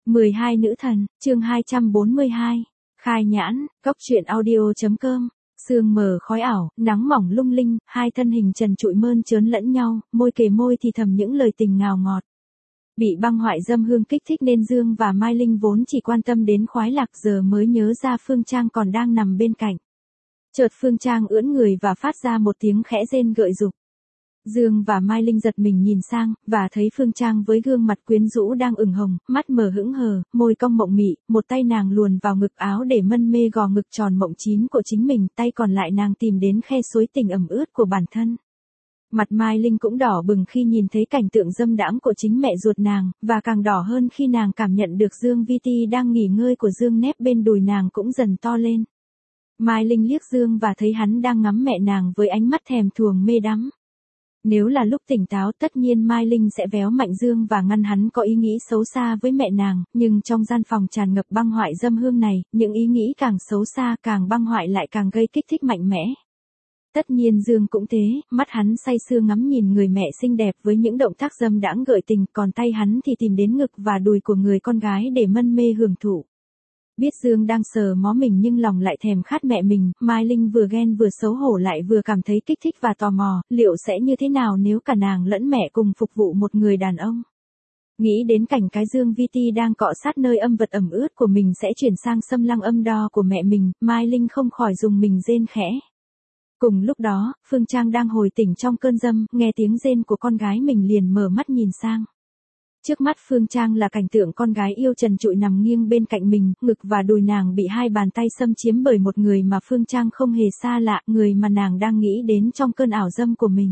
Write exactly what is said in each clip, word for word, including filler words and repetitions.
mười hai nữ thần, chương hai trăm bốn mươi hai. Khai nhãn, cốc truyện audio.com. Sương mờ khói ảo, nắng mỏng lung linh, hai thân hình trần trụi mơn trớn lẫn nhau, môi kề môi thì thầm những lời tình ngào ngọt. Bị băng hoại dâm hương kích thích nên Dương và Mai Linh vốn chỉ quan tâm đến khoái lạc giờ mới nhớ ra Phương Trang còn đang nằm bên cạnh. Chợt Phương Trang ưỡn người và phát ra một tiếng khẽ rên gợi dục. Dương và Mai Linh giật mình nhìn sang, và thấy Phương Trang với gương mặt quyến rũ đang ửng hồng, mắt mờ hững hờ, môi cong mộng mị, một tay nàng luồn vào ngực áo để mân mê gò ngực tròn mộng chín của chính mình, tay còn lại nàng tìm đến khe suối tình ẩm ướt của bản thân. Mặt Mai Linh cũng đỏ bừng khi nhìn thấy cảnh tượng dâm đãng của chính mẹ ruột nàng, và càng đỏ hơn khi nàng cảm nhận được Dương Vi Ti đang nghỉ ngơi của Dương nép bên đùi nàng cũng dần to lên. Mai Linh liếc Dương và thấy hắn đang ngắm mẹ nàng với ánh mắt thèm thuồng mê đắm. Nếu là lúc tỉnh táo tất nhiên Mai Linh sẽ véo mạnh Dương và ngăn hắn có ý nghĩ xấu xa với mẹ nàng, nhưng trong gian phòng tràn ngập băng hoại dâm hương này, những ý nghĩ càng xấu xa càng băng hoại lại càng gây kích thích mạnh mẽ. Tất nhiên Dương cũng thế, mắt hắn say sưa ngắm nhìn người mẹ xinh đẹp với những động tác dâm đãng gợi tình, còn tay hắn thì tìm đến ngực và đùi của người con gái để mân mê hưởng thụ. Biết Dương đang sờ mó mình nhưng lòng lại thèm khát mẹ mình, Mai Linh vừa ghen vừa xấu hổ lại vừa cảm thấy kích thích và tò mò, liệu sẽ như thế nào nếu cả nàng lẫn mẹ cùng phục vụ một người đàn ông. Nghĩ đến cảnh cái Dương Vi Ti đang cọ sát nơi âm vật ẩm ướt của mình sẽ chuyển sang xâm lăng âm đo của mẹ mình, Mai Linh không khỏi dùng mình rên khẽ. Cùng lúc đó, Phương Trang đang hồi tỉnh trong cơn dâm, nghe tiếng rên của con gái mình liền mở mắt nhìn sang. Trước mắt Phương Trang là cảnh tượng con gái yêu trần trụi nằm nghiêng bên cạnh mình, ngực và đùi nàng bị hai bàn tay xâm chiếm bởi một người mà Phương Trang không hề xa lạ, người mà nàng đang nghĩ đến trong cơn ảo dâm của mình.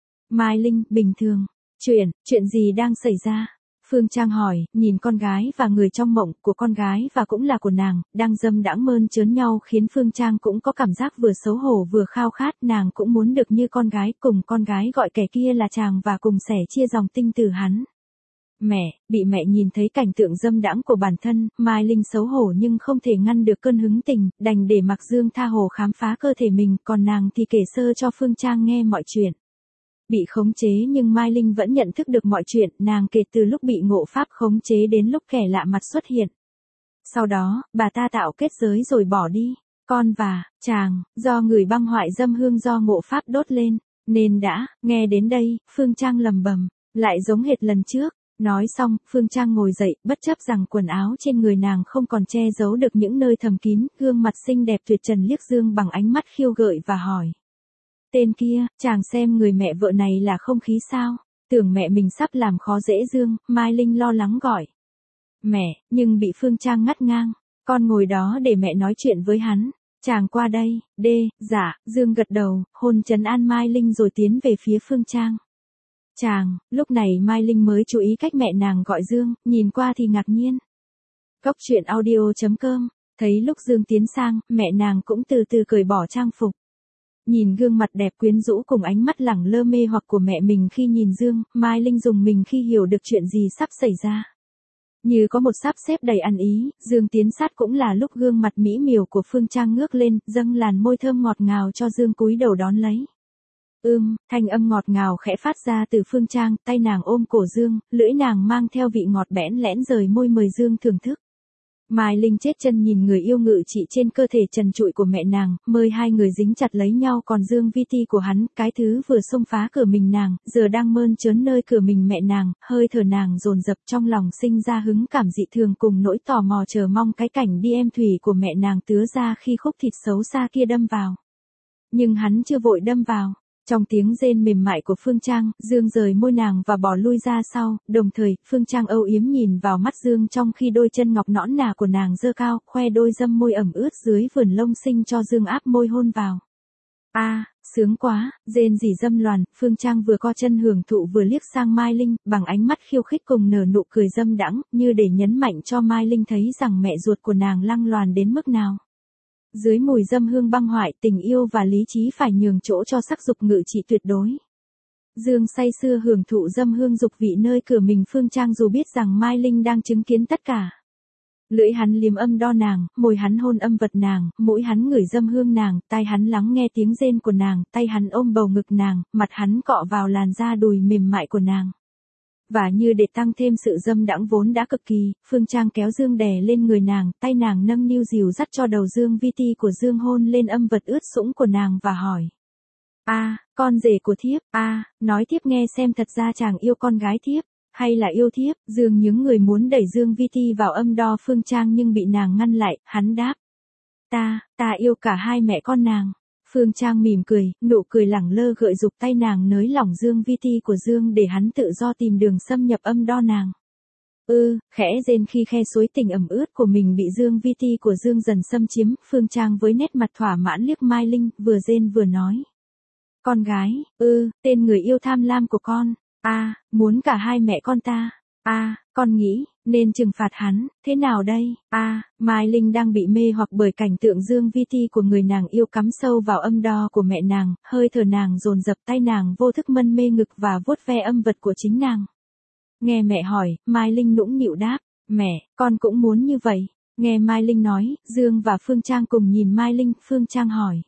Mai Linh, bình thường. Chuyện, chuyện gì đang xảy ra? Phương Trang hỏi, nhìn con gái và người trong mộng của con gái và cũng là của nàng, đang dâm đãng mơn trớn nhau khiến Phương Trang cũng có cảm giác vừa xấu hổ vừa khao khát, nàng cũng muốn được như con gái, cùng con gái gọi kẻ kia là chàng và cùng sẻ chia dòng tinh từ hắn. Mẹ, bị mẹ nhìn thấy cảnh tượng dâm đãng của bản thân, Mai Linh xấu hổ nhưng không thể ngăn được cơn hứng tình, đành để mặc Dương tha hồ khám phá cơ thể mình, còn nàng thì kể sơ cho Phương Trang nghe mọi chuyện. Bị khống chế nhưng Mai Linh vẫn nhận thức được mọi chuyện, nàng kể từ lúc bị ngộ pháp khống chế đến lúc kẻ lạ mặt xuất hiện. Sau đó, bà ta tạo kết giới rồi bỏ đi, con và chàng, do người băng hoại dâm hương do ngộ pháp đốt lên, nên đã, nghe đến đây, Phương Trang lầm bầm, lại giống hệt lần trước. Nói xong, Phương Trang ngồi dậy, bất chấp rằng quần áo trên người nàng không còn che giấu được những nơi thầm kín, gương mặt xinh đẹp tuyệt trần liếc Dương bằng ánh mắt khiêu gợi và hỏi. Tên kia, chàng xem người mẹ vợ này là không khí sao? Tưởng mẹ mình sắp làm khó dễ Dương, Mai Linh lo lắng gọi. Mẹ, nhưng bị Phương Trang ngắt ngang, con ngồi đó để mẹ nói chuyện với hắn. Chàng qua đây, đê, dạ, Dương gật đầu, hôn trấn an Mai Linh rồi tiến về phía Phương Trang. Chàng, lúc này Mai Linh mới chú ý cách mẹ nàng gọi Dương, nhìn qua thì ngạc nhiên. Cốc truyện audio.com, thấy lúc Dương tiến sang, mẹ nàng cũng từ từ cởi bỏ trang phục. Nhìn gương mặt đẹp quyến rũ cùng ánh mắt lẳng lơ mê hoặc của mẹ mình khi nhìn Dương, Mai Linh dùng mình khi hiểu được chuyện gì sắp xảy ra. Như có một sắp xếp đầy ăn ý, Dương tiến sát cũng là lúc gương mặt mỹ miều của Phương Trang ngước lên, dâng làn môi thơm ngọt ngào cho Dương cúi đầu đón lấy. Ưm, thanh âm ngọt ngào khẽ phát ra từ Phương Trang, tay nàng ôm cổ Dương, lưỡi nàng mang theo vị ngọt bẽn lẽn rời môi mời Dương thưởng thức. Mai Linh chết chân nhìn người yêu ngự trị trên cơ thể trần trụi của mẹ nàng, mời hai người dính chặt lấy nhau, còn Dương Vi Ti của hắn, cái thứ vừa xông phá cửa mình nàng, giờ đang mơn trớn nơi cửa mình mẹ nàng, hơi thở nàng dồn dập trong lòng sinh ra hứng cảm dị thường cùng nỗi tò mò chờ mong cái cảnh đi em thủy của mẹ nàng tứa ra khi khúc thịt xấu xa kia đâm vào. Nhưng hắn chưa vội đâm vào. Trong tiếng rên mềm mại của Phương Trang, Dương rời môi nàng và bỏ lui ra sau, đồng thời, Phương Trang âu yếm nhìn vào mắt Dương trong khi đôi chân ngọc nõn nà của nàng giơ cao, khoe đôi dâm môi ẩm ướt dưới vườn lông xinh cho Dương áp môi hôn vào. A, à, sướng quá, rên rỉ dâm loàn, Phương Trang vừa co chân hưởng thụ vừa liếc sang Mai Linh, bằng ánh mắt khiêu khích cùng nở nụ cười dâm đãng, như để nhấn mạnh cho Mai Linh thấy rằng mẹ ruột của nàng lăng loàn đến mức nào. Dưới mùi dâm hương băng hoại, tình yêu và lý trí phải nhường chỗ cho sắc dục ngự trị tuyệt đối. Dương say sưa hưởng thụ dâm hương dục vị nơi cửa mình Phương Trang dù biết rằng Mai Linh đang chứng kiến tất cả. Lưỡi hắn liếm âm đo nàng, môi hắn hôn âm vật nàng, mũi hắn ngửi dâm hương nàng, tai hắn lắng nghe tiếng rên của nàng, tay hắn ôm bầu ngực nàng, mặt hắn cọ vào làn da đùi mềm mại của nàng. Và như để tăng thêm sự dâm đãng vốn đã cực kỳ, Phương Trang kéo Dương đè lên người nàng, tay nàng nâng niu dìu dắt cho đầu Dương Vi Ti của Dương hôn lên âm vật ướt sũng của nàng và hỏi. A, con rể của thiếp, a, nói thiếp nghe xem thật ra chàng yêu con gái thiếp, hay là yêu thiếp? Dương nhướng người muốn đẩy Dương Vi Ti vào âm đo Phương Trang nhưng bị nàng ngăn lại, hắn đáp. Ta, ta yêu cả hai mẹ con nàng. Phương Trang mỉm cười, nụ cười lẳng lơ gợi dục tay nàng nới lỏng Dương Vi Ti của Dương để hắn tự do tìm đường xâm nhập âm đo nàng. Ư, khẽ rên khi khe suối tình ẩm ướt của mình bị Dương Vi Ti của Dương dần xâm chiếm, Phương Trang với nét mặt thỏa mãn liếc Mai Linh, vừa rên vừa nói. Con gái, ư, tên người yêu tham lam của con, a, à, muốn cả hai mẹ con ta, a, à, con nghĩ, nên trừng phạt hắn, thế nào đây, a, à, Mai Linh đang bị mê hoặc bởi cảnh tượng Dương Vi Ti của người nàng yêu cắm sâu vào âm đo của mẹ nàng, hơi thở nàng dồn dập tay nàng vô thức mân mê ngực và vuốt ve âm vật của chính nàng. Nghe mẹ hỏi, Mai Linh nũng nịu đáp, mẹ, con cũng muốn như vậy. Nghe Mai Linh nói, Dương và Phương Trang cùng nhìn Mai Linh, Phương Trang hỏi.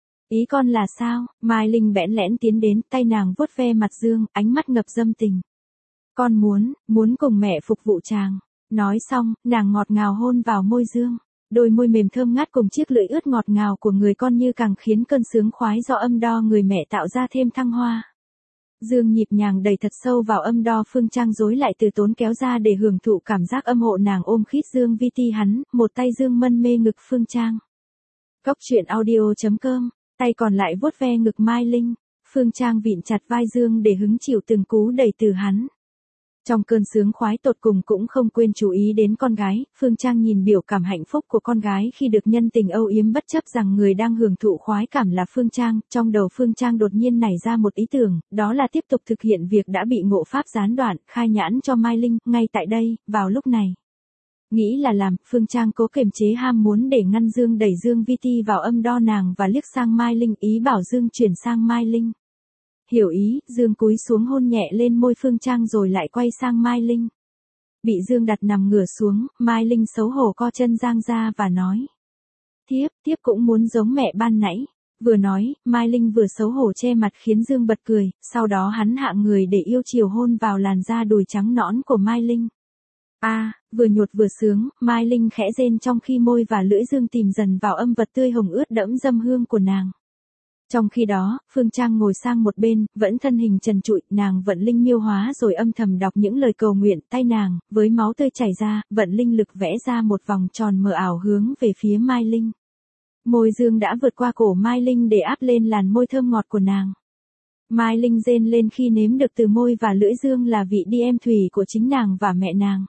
Ý con là sao? Mai Linh bẽn lẽn tiến đến, tay nàng vuốt ve mặt Dương, ánh mắt ngập dâm tình. Con muốn, muốn cùng mẹ phục vụ chàng. Nói xong, nàng ngọt ngào hôn vào môi Dương. Đôi môi mềm thơm ngát cùng chiếc lưỡi ướt ngọt ngào của người con như càng khiến cơn sướng khoái do âm đo người mẹ tạo ra thêm thăng hoa. Dương nhịp nhàng đầy thật sâu vào âm đo Phương Trang rối lại từ tốn kéo ra để hưởng thụ cảm giác âm hộ nàng ôm khít Dương Vi Ti hắn, một tay Dương mân mê ngực Phương Trang. Cốc truyện audio chấm com, tay còn lại vuốt ve ngực Mai Linh, Phương Trang vịn chặt vai Dương để hứng chịu từng cú đẩy từ hắn. Trong cơn sướng khoái tột cùng cũng không quên chú ý đến con gái, Phương Trang nhìn biểu cảm hạnh phúc của con gái khi được nhân tình âu yếm bất chấp rằng người đang hưởng thụ khoái cảm là Phương Trang, trong đầu Phương Trang đột nhiên nảy ra một ý tưởng, đó là tiếp tục thực hiện việc đã bị ngộ pháp gián đoạn, khai nhãn cho Mai Linh, ngay tại đây, vào lúc này. Nghĩ là làm, Phương Trang cố kiềm chế ham muốn để ngăn Dương đẩy Dương Vi Ti vào âm đo nàng và liếc sang Mai Linh ý bảo Dương chuyển sang Mai Linh. Hiểu ý, Dương cúi xuống hôn nhẹ lên môi Phương Trang rồi lại quay sang Mai Linh. Bị Dương đặt nằm ngửa xuống, Mai Linh xấu hổ co chân giang ra và nói. Thiếp, thiếp cũng muốn giống mẹ ban nãy. Vừa nói, Mai Linh vừa xấu hổ che mặt khiến Dương bật cười, sau đó hắn hạ người để yêu chiều hôn vào làn da đùi trắng nõn của Mai Linh. A, à, vừa nhột vừa sướng, Mai Linh khẽ rên trong khi môi và lưỡi Dương tìm dần vào âm vật tươi hồng ướt đẫm dâm hương của nàng. Trong khi đó, Phương Trang ngồi sang một bên, vẫn thân hình trần trụi, nàng vận linh miêu hóa rồi âm thầm đọc những lời cầu nguyện, tay nàng, với máu tươi chảy ra, vận linh lực vẽ ra một vòng tròn mờ ảo hướng về phía Mai Linh. Môi Dương đã vượt qua cổ Mai Linh để áp lên làn môi thơm ngọt của nàng. Mai Linh rên lên khi nếm được từ môi và lưỡi Dương là vị đi em thủy của chính nàng và mẹ nàng.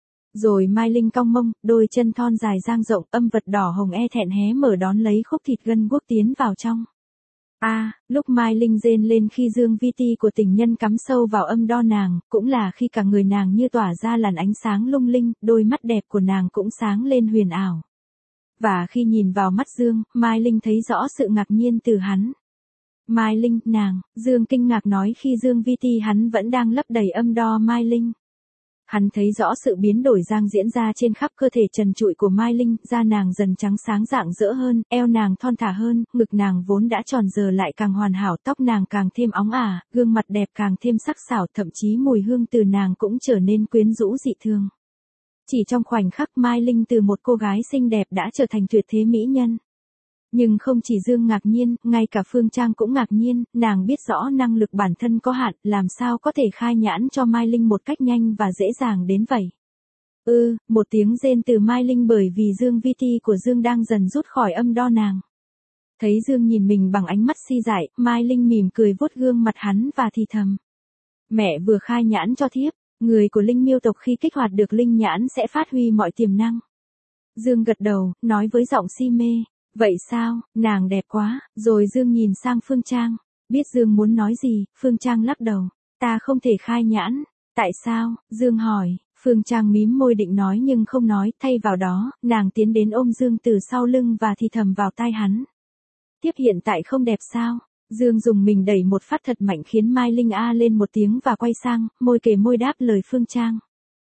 Rồi Mai Linh cong mông, đôi chân thon dài dang rộng, âm vật đỏ hồng e thẹn hé mở đón lấy khúc thịt gân guốc tiến vào trong. A, à, lúc Mai Linh rên lên khi Dương Vi Ti của tình nhân cắm sâu vào âm đo nàng, cũng là khi cả người nàng như tỏa ra làn ánh sáng lung linh, đôi mắt đẹp của nàng cũng sáng lên huyền ảo. Và khi nhìn vào mắt Dương, Mai Linh thấy rõ sự ngạc nhiên từ hắn. Mai Linh, nàng, Dương kinh ngạc nói khi Dương Vi Ti hắn vẫn đang lấp đầy âm đo Mai Linh. Hắn thấy rõ sự biến đổi đang diễn ra trên khắp cơ thể trần trụi của Mai Linh, da nàng dần trắng sáng rạng rỡ hơn, eo nàng thon thả hơn, ngực nàng vốn đã tròn giờ lại càng hoàn hảo, tóc nàng càng thêm óng ả, gương mặt đẹp càng thêm sắc sảo, thậm chí mùi hương từ nàng cũng trở nên quyến rũ dị thường. Chỉ trong khoảnh khắc Mai Linh từ một cô gái xinh đẹp đã trở thành tuyệt thế mỹ nhân. Nhưng không chỉ Dương ngạc nhiên, ngay cả Phương Trang cũng ngạc nhiên, nàng biết rõ năng lực bản thân có hạn, làm sao có thể khai nhãn cho Mai Linh một cách nhanh và dễ dàng đến vậy. Ư, ừ, một tiếng rên từ Mai Linh bởi vì Dương Vi Ti của Dương đang dần rút khỏi âm đo nàng. Thấy Dương nhìn mình bằng ánh mắt si dại, Mai Linh mỉm cười vuốt gương mặt hắn và thì thầm. Mẹ vừa khai nhãn cho thiếp, người của Linh miêu tộc khi kích hoạt được linh nhãn sẽ phát huy mọi tiềm năng. Dương gật đầu, nói với giọng si mê. Vậy sao, nàng đẹp quá, rồi Dương nhìn sang Phương Trang. Biết Dương muốn nói gì, Phương Trang lắc đầu. Ta không thể khai nhãn. Tại sao, Dương hỏi. Phương Trang mím môi định nói nhưng không nói, thay vào đó, nàng tiến đến ôm Dương từ sau lưng và thì thầm vào tai hắn. Tiếp hiện tại không đẹp sao? Dương dùng mình đẩy một phát thật mạnh khiến Mai Linh a lên một tiếng và quay sang, môi kề môi đáp lời Phương Trang.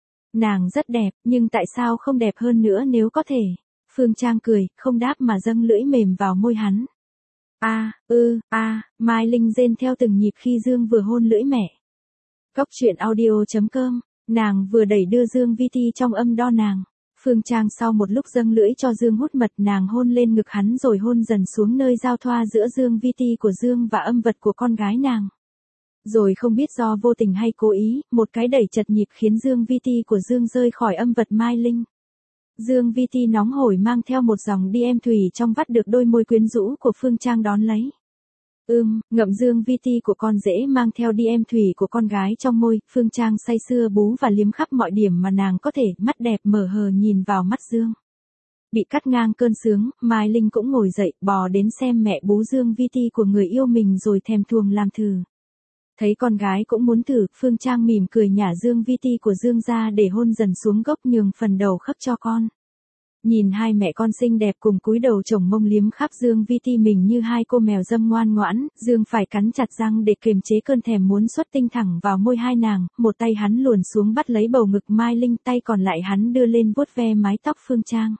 Nàng rất đẹp, nhưng tại sao không đẹp hơn nữa nếu có thể? Phương Trang cười, không đáp mà dâng lưỡi mềm vào môi hắn. A, ư, a, Mai Linh rên theo từng nhịp khi Dương vừa hôn lưỡi mẹ. Cóc truyện audio chấm com, nàng vừa đẩy đưa Dương Vi Ti trong âm đo nàng. Phương Trang sau một lúc dâng lưỡi cho Dương hút mật, nàng hôn lên ngực hắn rồi hôn dần xuống nơi giao thoa giữa Dương Vi Ti của Dương và âm vật của con gái nàng. Rồi không biết do vô tình hay cố ý, một cái đẩy chật nhịp khiến Dương Vi Ti của Dương rơi khỏi âm vật Mai Linh. Dương Vi Ti nóng hổi mang theo một dòng đi em thủy trong vắt được đôi môi quyến rũ của Phương Trang đón lấy. Ưm, ngậm Dương Vi Ti của con rể mang theo đi em thủy của con gái trong môi, Phương Trang say sưa bú và liếm khắp mọi điểm mà nàng có thể, mắt đẹp mở hờ nhìn vào mắt Dương. Bị cắt ngang cơn sướng, Mai Linh cũng ngồi dậy, bò đến xem mẹ bú Dương Vi Ti của người yêu mình rồi thèm thuồng làm thử. Thấy con gái cũng muốn thử, Phương Trang mỉm cười nhả Dương Vi Ti của Dương ra để hôn dần xuống gốc nhường phần đầu khắc cho con. Nhìn hai mẹ con xinh đẹp cùng cúi đầu chồng mông liếm khắp Dương Vi Ti mình như hai cô mèo dâm ngoan ngoãn, Dương phải cắn chặt răng để kiềm chế cơn thèm muốn xuất tinh thẳng vào môi hai nàng, một tay hắn luồn xuống bắt lấy bầu ngực Mai Linh, tay còn lại hắn đưa lên vuốt ve mái tóc Phương Trang.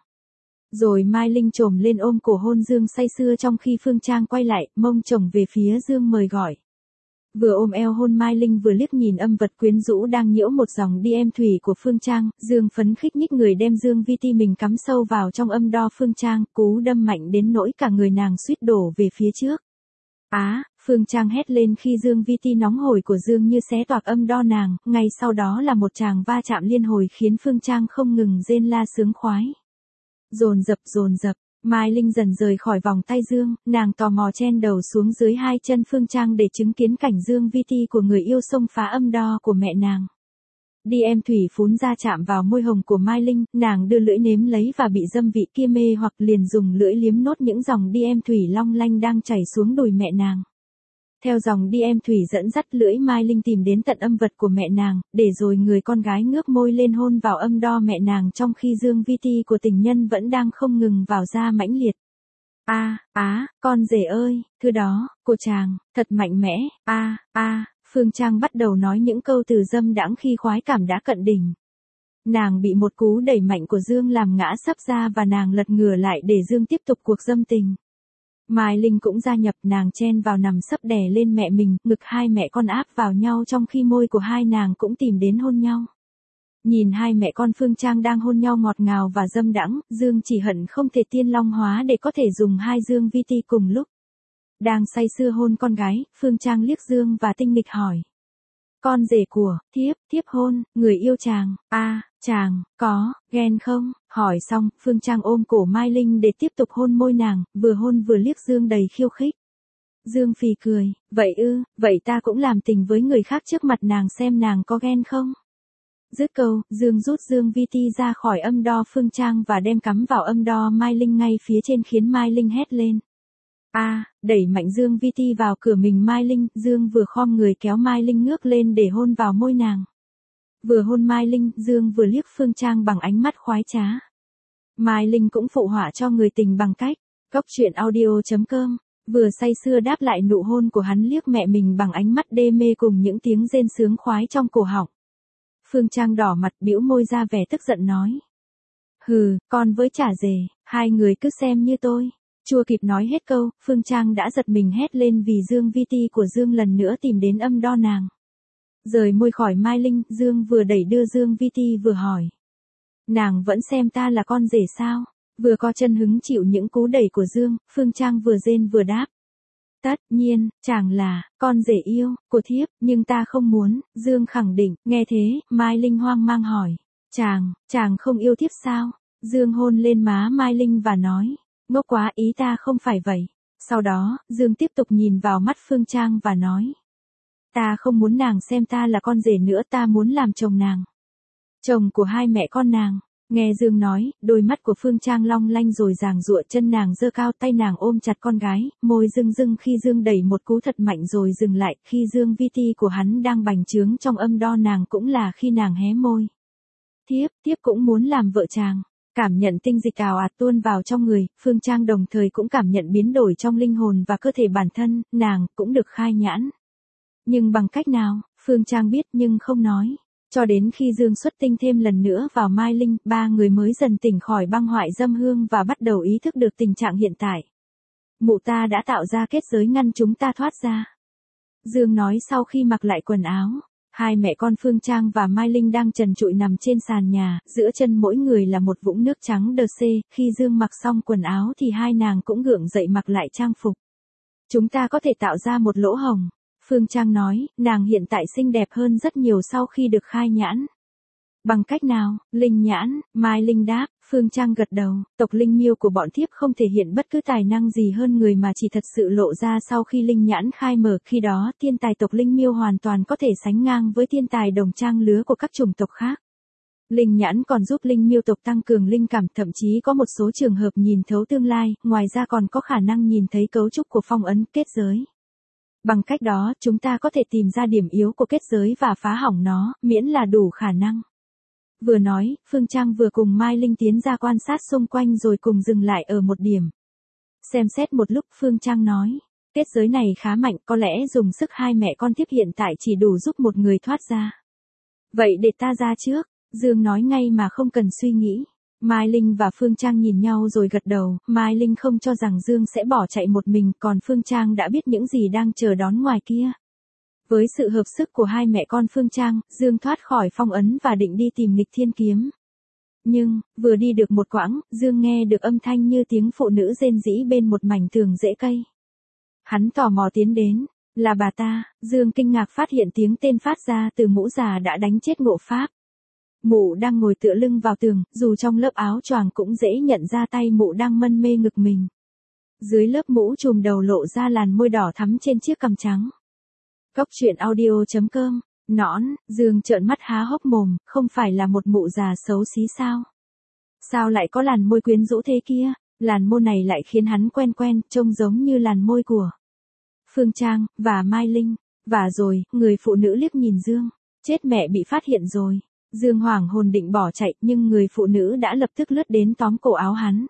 Rồi Mai Linh chồm lên ôm cổ hôn Dương say sưa trong khi Phương Trang quay lại, mông chồng về phía Dương mời gọi. Vừa ôm eo hôn Mai Linh vừa liếc nhìn âm vật quyến rũ đang nhiễu một dòng đi em thủy của Phương Trang, Dương phấn khích nhích người đem Dương Vi Ti mình cắm sâu vào trong âm đo Phương Trang, cú đâm mạnh đến nỗi cả người nàng suýt đổ về phía trước. Á, à, Phương Trang hét lên khi Dương Vi Ti nóng hổi của Dương như xé toạc âm đo nàng, ngay sau đó là một tràng va chạm liên hồi khiến Phương Trang không ngừng rên la sướng khoái. Dồn dập dồn dập. Mai Linh dần rời khỏi vòng tay Dương, nàng tò mò chen đầu xuống dưới hai chân Phương Trang để chứng kiến cảnh Dương Vi Ti của người yêu xông phá âm đo của mẹ nàng. Đi em thủy phún ra chạm vào môi hồng của Mai Linh, nàng đưa lưỡi nếm lấy và bị dâm vị kia mê hoặc liền dùng lưỡi liếm nốt những dòng đi em thủy long lanh đang chảy xuống đùi mẹ nàng. Theo dòng đi em thủy dẫn dắt lưỡi Mai Linh tìm đến tận âm vật của mẹ nàng, để rồi người con gái ngước môi lên hôn vào âm đo mẹ nàng trong khi Dương Vi Ti của tình nhân vẫn đang không ngừng vào ra mãnh liệt. A, á, con rể ơi, thứ đó, của chàng, thật mạnh mẽ, a, a, Phương Trang bắt đầu nói những câu từ dâm đãng khi khoái cảm đã cận đỉnh. Nàng bị một cú đẩy mạnh của Dương làm ngã sấp ra và nàng lật ngửa lại để Dương tiếp tục cuộc dâm tình. Mai Linh cũng gia nhập, nàng chen vào nằm sấp đè lên mẹ mình, ngực hai mẹ con áp vào nhau trong khi môi của hai nàng cũng tìm đến hôn nhau. Nhìn hai mẹ con Phương Trang đang hôn nhau ngọt ngào và dâm đãng, Dương chỉ hận không thể tiên long hóa để có thể dùng hai Dương Vi Ti cùng lúc. Đang say sưa hôn con gái, Phương Trang liếc Dương và tinh nghịch hỏi. Con rể của, thiếp, thiếp hôn, người yêu chàng, a à, chàng, có, ghen không? Hỏi xong, Phương Trang ôm cổ Mai Linh để tiếp tục hôn môi nàng, vừa hôn vừa liếc Dương đầy khiêu khích. Dương phì cười, vậy ư, vậy ta cũng làm tình với người khác trước mặt nàng xem nàng có ghen không? Dứt câu, Dương rút Dương Vi Ti ra khỏi âm đo Phương Trang và đem cắm vào âm đo Mai Linh ngay phía trên khiến Mai Linh hét lên. A, à, đẩy mạnh Dương Vi Ti vào cửa mình Mai Linh, Dương vừa khom người kéo Mai Linh ngước lên để hôn vào môi nàng. Vừa hôn Mai Linh, Dương vừa liếc Phương Trang bằng ánh mắt khoái trá. Mai Linh cũng phụ họa cho người tình bằng cách, cóc truyện audio chấm com, vừa say sưa đáp lại nụ hôn của hắn liếc mẹ mình bằng ánh mắt đê mê cùng những tiếng rên sướng khoái trong cổ họng. Phương Trang đỏ mặt bĩu môi ra vẻ tức giận nói. Hừ, con với chả rể, hai người cứ xem như tôi. Chưa kịp nói hết câu, Phương Trang đã giật mình hét lên vì Dương Vi Ti của Dương lần nữa tìm đến âm đo nàng. Rời môi khỏi Mai Linh, Dương vừa đẩy đưa Dương Vi Ti vừa hỏi. Nàng vẫn xem ta là con rể sao? Vừa co chân hứng chịu những cú đẩy của Dương, Phương Trang vừa rên vừa đáp. Tất nhiên, chàng là con rể yêu của thiếp, nhưng ta không muốn, Dương khẳng định. Nghe thế, Mai Linh hoang mang hỏi. Chàng, chàng không yêu thiếp sao? Dương hôn lên má Mai Linh và nói. Ngốc quá, ý ta không phải vậy. Sau đó, Dương tiếp tục nhìn vào mắt Phương Trang và nói. Ta không muốn nàng xem ta là con rể nữa, ta muốn làm chồng nàng. Chồng của hai mẹ con nàng. Nghe Dương nói, đôi mắt của Phương Trang long lanh rồi giằng giụa, chân nàng giơ cao, tay nàng ôm chặt con gái, môi rưng rưng khi Dương đẩy một cú thật mạnh rồi dừng lại, khi Dương Vi Ti của hắn đang bành trướng trong âm đo nàng cũng là khi nàng hé môi. Thiếp, thiếp cũng muốn làm vợ chàng. Cảm nhận tinh dịch ào ạt tuôn vào trong người, Phương Trang đồng thời cũng cảm nhận biến đổi trong linh hồn và cơ thể bản thân, nàng cũng được khai nhãn. Nhưng bằng cách nào, Phương Trang biết nhưng không nói. Cho đến khi Dương xuất tinh thêm lần nữa vào Mai Linh, ba người mới dần tỉnh khỏi băng hoại dâm hương và bắt đầu ý thức được tình trạng hiện tại. Mụ ta đã tạo ra kết giới ngăn chúng ta thoát ra. Dương nói sau khi mặc lại quần áo. Hai mẹ con Phương Trang và Mai Linh đang trần trụi nằm trên sàn nhà, giữa chân mỗi người là một vũng nước trắng đờ xê, khi Dương mặc xong quần áo thì hai nàng cũng gượng dậy mặc lại trang phục. Chúng ta có thể tạo ra một lỗ hổng. Phương Trang nói, nàng hiện tại xinh đẹp hơn rất nhiều sau khi được khai nhãn. Bằng cách nào? Linh nhãn, Mai Linh đáp, Phương Trang gật đầu, tộc Linh Miêu của bọn thiếp không thể hiện bất cứ tài năng gì hơn người mà chỉ thật sự lộ ra sau khi Linh nhãn khai mở, khi đó thiên tài tộc Linh Miêu hoàn toàn có thể sánh ngang với thiên tài đồng trang lứa của các chủng tộc khác. Linh nhãn còn giúp Linh Miêu tộc tăng cường linh cảm, thậm chí có một số trường hợp nhìn thấu tương lai, ngoài ra còn có khả năng nhìn thấy cấu trúc của phong ấn kết giới. Bằng cách đó, chúng ta có thể tìm ra điểm yếu của kết giới và phá hỏng nó, miễn là đủ khả năng. Vừa nói, Phương Trang vừa cùng Mai Linh tiến ra quan sát xung quanh rồi cùng dừng lại ở một điểm. Xem xét một lúc, Phương Trang nói, kết giới này khá mạnh, có lẽ dùng sức hai mẹ con thiếp hiện tại chỉ đủ giúp một người thoát ra. Vậy để ta ra trước, Dương nói ngay mà không cần suy nghĩ. Mai Linh và Phương Trang nhìn nhau rồi gật đầu, Mai Linh không cho rằng Dương sẽ bỏ chạy một mình, còn Phương Trang đã biết những gì đang chờ đón ngoài kia. Với sự hợp sức của hai mẹ con Phương Trang, Dương thoát khỏi phong ấn và định đi tìm Nghịch Thiên Kiếm. Nhưng, vừa đi được một quãng, Dương nghe được âm thanh như tiếng phụ nữ rên rỉ bên một mảnh tường rễ cây. Hắn tò mò tiến đến, là bà ta. Dương kinh ngạc phát hiện tiếng tên phát ra từ mũ già đã đánh chết Ngộ Pháp. Mụ đang ngồi tựa lưng vào tường, dù trong lớp áo choàng cũng dễ nhận ra tay mụ đang mân mê ngực mình. Dưới lớp mũ trùm đầu lộ ra làn môi đỏ thắm trên chiếc cằm trắng. Cốc truyện audio chấm com, nõn, Dương trợn mắt há hốc mồm, không phải là một mụ già xấu xí sao? Sao lại có làn môi quyến rũ thế kia? Làn môi này lại khiến hắn quen quen, trông giống như làn môi của Phương Trang, và Mai Linh. Và rồi, người phụ nữ liếc nhìn Dương. Chết mẹ, bị phát hiện rồi. Dương hoảng hồn định bỏ chạy, nhưng người phụ nữ đã lập tức lướt đến tóm cổ áo hắn.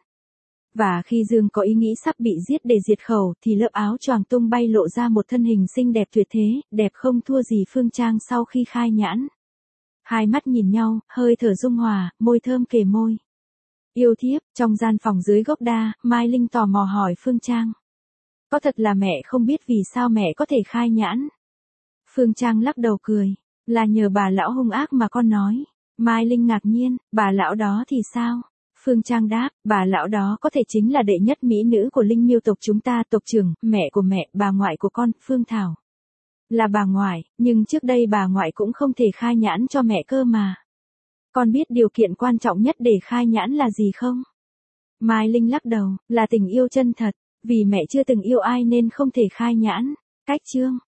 Và khi Dương có ý nghĩ sắp bị giết để diệt khẩu, thì lớp áo choàng tung bay lộ ra một thân hình xinh đẹp tuyệt thế, đẹp không thua gì Phương Trang sau khi khai nhãn. Hai mắt nhìn nhau, hơi thở dung hòa, môi thơm kề môi. Yêu thiếp, trong gian phòng dưới gốc đa, Mai Linh tò mò hỏi Phương Trang. Có thật là mẹ không biết vì sao mẹ có thể khai nhãn? Phương Trang lắc đầu cười. Là nhờ bà lão hung ác mà con nói. Mai Linh ngạc nhiên, bà lão đó thì sao? Phương Trang đáp, bà lão đó có thể chính là đệ nhất mỹ nữ của Linh Miêu tộc chúng ta, tộc trưởng, mẹ của mẹ, bà ngoại của con, Phương Thảo. Là bà ngoại, nhưng trước đây bà ngoại cũng không thể khai nhãn cho mẹ cơ mà. Con biết điều kiện quan trọng nhất để khai nhãn là gì không? Mai Linh lắc đầu, là tình yêu chân thật, vì mẹ chưa từng yêu ai nên không thể khai nhãn. Cách chương